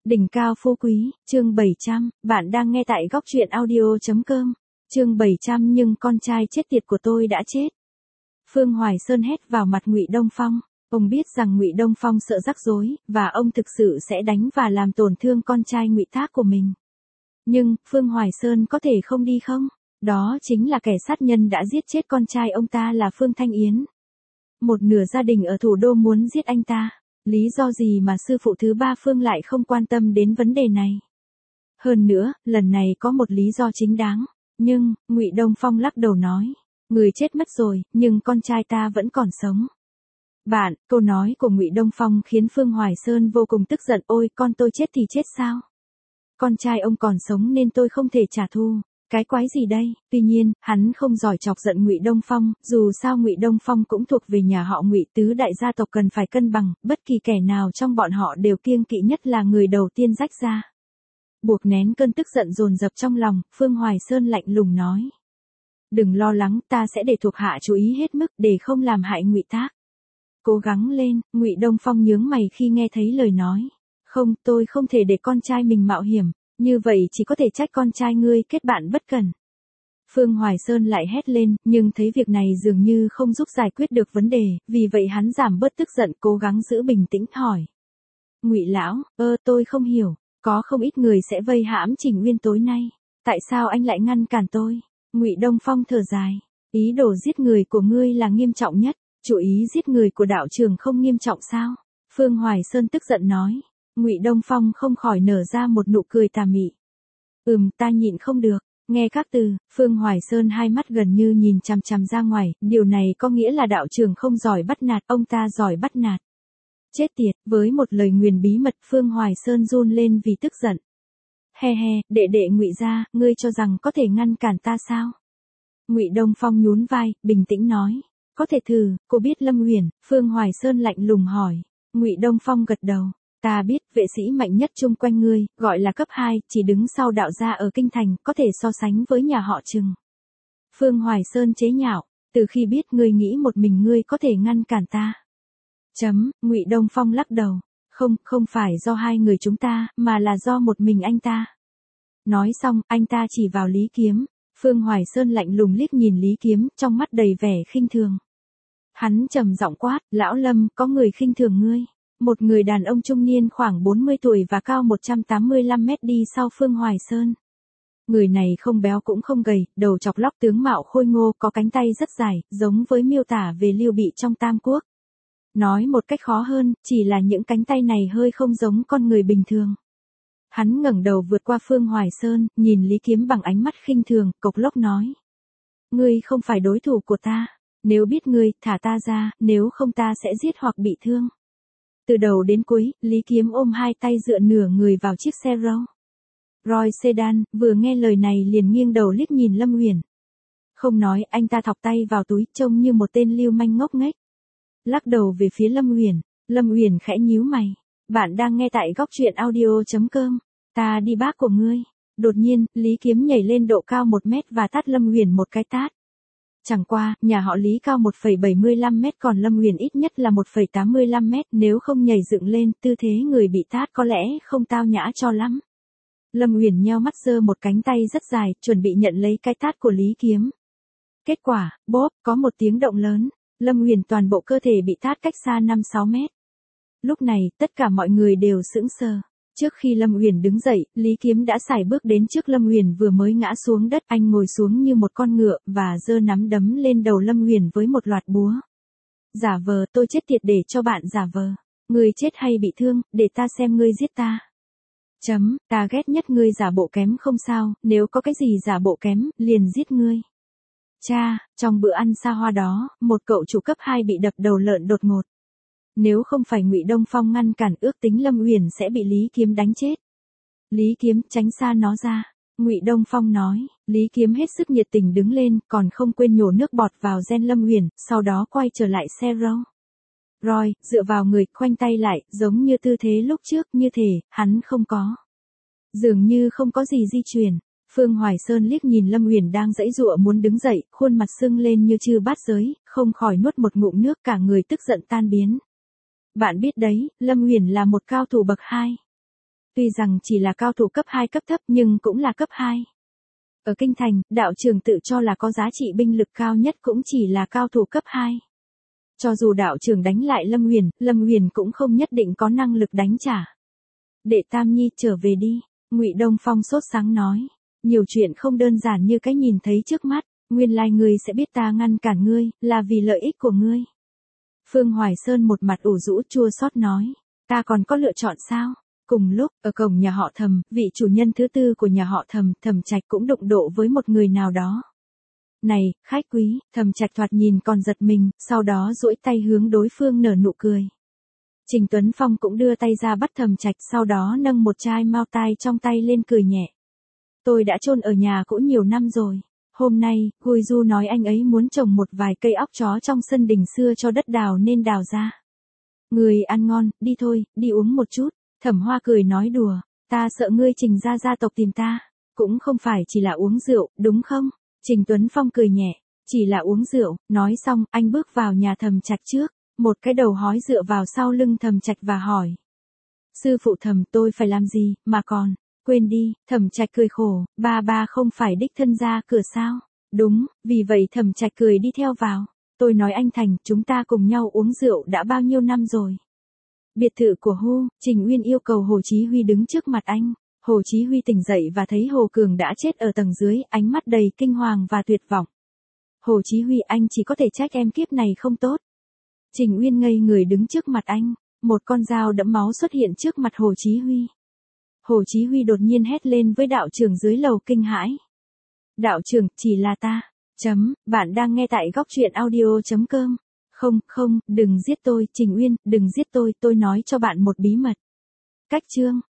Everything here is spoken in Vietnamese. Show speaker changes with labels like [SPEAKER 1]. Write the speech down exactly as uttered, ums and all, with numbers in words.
[SPEAKER 1] Đỉnh cao phú quý, chương bảy trăm, bạn đang nghe tại góc truyện audio.com, chương bảy trăm nhưng con trai chết tiệt của tôi đã chết. Phương Hoài Sơn hét vào mặt Ngụy Đông Phong, ông biết rằng Ngụy Đông Phong sợ rắc rối, và ông thực sự sẽ đánh và làm tổn thương con trai Ngụy Thác của mình. Nhưng, Phương Hoài Sơn có thể không đi không? Đó chính là kẻ sát nhân đã giết chết con trai ông ta là Phương Thanh Yến. Một nửa gia đình ở thủ đô muốn giết anh ta. Lý do gì mà sư phụ thứ ba Phương lại không quan tâm đến vấn đề này? Hơn nữa, lần này có một lý do chính đáng. Nhưng, Ngụy Đông Phong lắc đầu nói, người chết mất rồi, nhưng con trai ta vẫn còn sống. Bạn, câu nói của Ngụy Đông Phong khiến Phương Hoài Sơn vô cùng tức giận. Ôi, con tôi chết thì chết sao? Con trai ông còn sống nên tôi không thể trả thù. Cái quái gì đây? Tuy nhiên, hắn không giỏi chọc giận Ngụy Đông Phong, dù sao Ngụy Đông Phong cũng thuộc về nhà họ Ngụy, tứ đại gia tộc cần phải cân bằng, bất kỳ kẻ nào trong bọn họ đều kiêng kỵ nhất là người đầu tiên rách ra. Buộc nén cơn tức giận dồn dập trong lòng, Phương Hoài Sơn lạnh lùng nói: "Đừng lo lắng, ta sẽ để thuộc hạ chú ý hết mức để không làm hại Ngụy Thác." Cố gắng lên, Ngụy Đông Phong nhướng mày khi nghe thấy lời nói. "Không, tôi không thể để con trai mình mạo hiểm. Như vậy chỉ có thể trách con trai ngươi kết bạn bất cẩn." Phương Hoài Sơn lại hét lên, nhưng thấy việc này dường như không giúp giải quyết được vấn đề, vì vậy hắn giảm bớt tức giận, cố gắng giữ bình tĩnh hỏi: "Ngụy lão, ơ tôi không hiểu, có không ít người sẽ vây hãm Trình Uyên tối nay, tại sao anh lại ngăn cản tôi?" Ngụy Đông Phong thở dài: "Ý đồ giết người của ngươi là nghiêm trọng nhất, chủ ý giết người của đạo trưởng không nghiêm trọng sao?" Phương Hoài Sơn tức giận nói. Ngụy Đông Phong không khỏi nở ra một nụ cười tà mị. "Ừm, ta nhịn không được." Nghe các từ, Phương Hoài Sơn hai mắt gần như nhìn chằm chằm ra ngoài, điều này có nghĩa là đạo trưởng không giỏi bắt nạt, ông ta giỏi bắt nạt. Chết tiệt, với một lời nguyền bí mật, Phương Hoài Sơn run lên vì tức giận. "He he, đệ đệ Ngụy gia, ngươi cho rằng có thể ngăn cản ta sao?" Ngụy Đông Phong nhún vai, bình tĩnh nói: "Có thể thử." "Cô biết Lâm Uyển?" Phương Hoài Sơn lạnh lùng hỏi. Ngụy Đông Phong gật đầu. "Ta biết, vệ sĩ mạnh nhất chung quanh ngươi, gọi là cấp hai, chỉ đứng sau đạo gia ở kinh thành, có thể so sánh với nhà họ Trừng." Phương Hoài Sơn chế nhạo: "Từ khi biết ngươi nghĩ một mình ngươi có thể ngăn cản ta." Chấm, Ngụy Đông Phong lắc đầu. "Không, không phải do hai người chúng ta, mà là do một mình anh ta." Nói xong, anh ta chỉ vào Lý Kiếm. Phương Hoài Sơn lạnh lùng liếc nhìn Lý Kiếm, trong mắt đầy vẻ khinh thường. Hắn trầm giọng quát: "Lão Lâm, có người khinh thường ngươi." Một người đàn ông trung niên khoảng bốn mươi tuổi và cao một trăm tám mươi lăm mét đi sau Phương Hoài Sơn. Người này không béo cũng không gầy, đầu chọc lóc, tướng mạo khôi ngô, có cánh tay rất dài, giống với miêu tả về Lưu Bị trong Tam Quốc. Nói một cách khó hơn, chỉ là những cánh tay này hơi không giống con người bình thường. Hắn ngẩng đầu vượt qua Phương Hoài Sơn, nhìn Lý Kiếm bằng ánh mắt khinh thường, cộc lốc nói: "Ngươi không phải đối thủ của ta. Nếu biết ngươi, thả ta ra, nếu không ta sẽ giết hoặc bị thương." Từ đầu đến cuối, Lý Kiếm ôm hai tay dựa nửa người vào chiếc xe Rolls Royce sedan, vừa nghe lời này liền nghiêng đầu liếc nhìn Lâm Uyển. Không nói, anh ta thọc tay vào túi, trông như một tên lưu manh ngốc nghếch. Lắc đầu về phía Lâm Uyển. Lâm Uyển khẽ nhíu mày. "Bạn đang nghe tại góc truyện audio.com, ta đi bác của ngươi." Đột nhiên, Lý Kiếm nhảy lên độ cao một mét và tát Lâm Uyển một cái tát. Chẳng qua, nhà họ Lý cao một phẩy bảy mươi lăm mét còn Lâm Uyển ít nhất là một phẩy tám mươi lăm mét, nếu không nhảy dựng lên, tư thế người bị tát có lẽ không tao nhã cho lắm. Lâm Uyển nheo mắt giơ một cánh tay rất dài, chuẩn bị nhận lấy cái tát của Lý Kiếm. Kết quả, bốp, có một tiếng động lớn, Lâm Uyển toàn bộ cơ thể bị tát cách xa năm sáu mét. Lúc này, tất cả mọi người đều sững sờ. Trước khi Lâm Uyển đứng dậy, Lý Kiếm đã sải bước đến trước Lâm Uyển vừa mới ngã xuống đất, anh ngồi xuống như một con ngựa và giơ nắm đấm lên đầu Lâm Uyển với một loạt búa. "Giả vờ, tôi chết tiệt để cho bạn giả vờ. Ngươi chết hay bị thương, để ta xem ngươi giết ta." Chấm, ta ghét nhất ngươi giả bộ kém không sao, nếu có cái gì giả bộ kém, liền giết ngươi. Cha, trong bữa ăn xa hoa đó, một cậu chủ cấp hai bị đập đầu lợn đột ngột. Nếu không phải Ngụy Đông Phong ngăn cản, ước tính Lâm Uyển sẽ bị Lý Kiếm đánh chết. "Lý Kiếm, tránh xa nó ra." Ngụy Đông Phong nói. Lý Kiếm hết sức nhiệt tình đứng lên, còn không quên nhổ nước bọt vào gen Lâm Uyển, sau đó quay trở lại xe Rolls Royce, dựa vào người, khoanh tay lại, giống như tư thế lúc trước, như thể hắn không có. Dường như không có gì di chuyển. Phương Hoài Sơn liếc nhìn Lâm Uyển đang giãy giụa muốn đứng dậy, khuôn mặt sưng lên như chư bát giới, không khỏi nuốt một ngụm nước, cả người tức giận tan biến. "Bạn biết đấy, Lâm Uyển là một cao thủ bậc hai. tuy rằng chỉ là cao thủ cấp hai cấp thấp nhưng cũng là cấp hai. Ở kinh thành, đạo trưởng tự cho là có giá trị binh lực cao nhất cũng chỉ là cao thủ cấp hai. Cho dù đạo trưởng đánh lại Lâm Huyền, Lâm Huyền cũng không nhất định có năng lực đánh trả. Đệ Tam Nhi trở về đi, Ngụy Đông Phong sốt sáng nói. Nhiều chuyện không đơn giản như cái nhìn thấy trước mắt, nguyên lai ngươi sẽ biết ta ngăn cản ngươi, là vì lợi ích của ngươi. Phương Hoài Sơn một mặt ủ rũ chua xót nói, ta còn có lựa chọn sao? Cùng lúc, ở cổng nhà họ Thẩm, vị chủ nhân thứ tư của nhà họ Thẩm, Thẩm Trạch cũng đụng độ với một người nào đó. Này, khách quý, Thẩm Trạch thoạt nhìn còn giật mình, sau đó duỗi tay hướng đối phương nở nụ cười. Trình Tuấn Phong cũng đưa tay ra bắt Thẩm Trạch, sau đó nâng một chai mao tai trong tay lên cười nhẹ. Tôi đã chôn ở nhà cũ nhiều năm rồi. Hôm nay, Gùi Du nói anh ấy muốn trồng một vài cây óc chó trong sân đình xưa cho đất đào nên đào ra. Người ăn ngon, đi thôi, đi uống một chút. Thẩm Hoa cười nói đùa, ta sợ ngươi Trình gia gia tộc tìm ta. Cũng không phải chỉ là uống rượu, đúng không? Trình Tuấn Phong cười nhẹ, chỉ là uống rượu. Nói xong, anh bước vào nhà Thẩm Trạch trước, một cái đầu hói dựa vào sau lưng Thẩm Trạch và hỏi. Sư phụ Thẩm, tôi phải làm gì, mà còn... Quên đi, Thẩm Trạch cười khổ, ba ba không phải đích thân ra cửa sao? Đúng, vì vậy Thẩm Trạch cười đi theo vào. Tôi nói anh Thành, chúng ta cùng nhau uống rượu đã bao nhiêu năm rồi. Biệt thự của Hu, Trình Uyên yêu cầu Hồ Chí Huy đứng trước mặt anh. Hồ Chí Huy tỉnh dậy và thấy Hồ Cường đã chết ở tầng dưới, ánh mắt đầy kinh hoàng và tuyệt vọng. Hồ Chí Huy, anh chỉ có thể trách em kiếp này không tốt. Trình Uyên ngây người đứng trước mặt anh, một con dao đẫm máu xuất hiện trước mặt Hồ Chí Huy. Hồ Chí Huy đột nhiên hét lên với đạo trưởng dưới lầu kinh hãi. Đạo trưởng, chỉ là ta. Chấm, bạn đang nghe tại góc truyện audio chấm com. Không, không, đừng giết tôi, Trình Uyên, đừng giết tôi, tôi nói cho bạn một bí mật. Cách chương.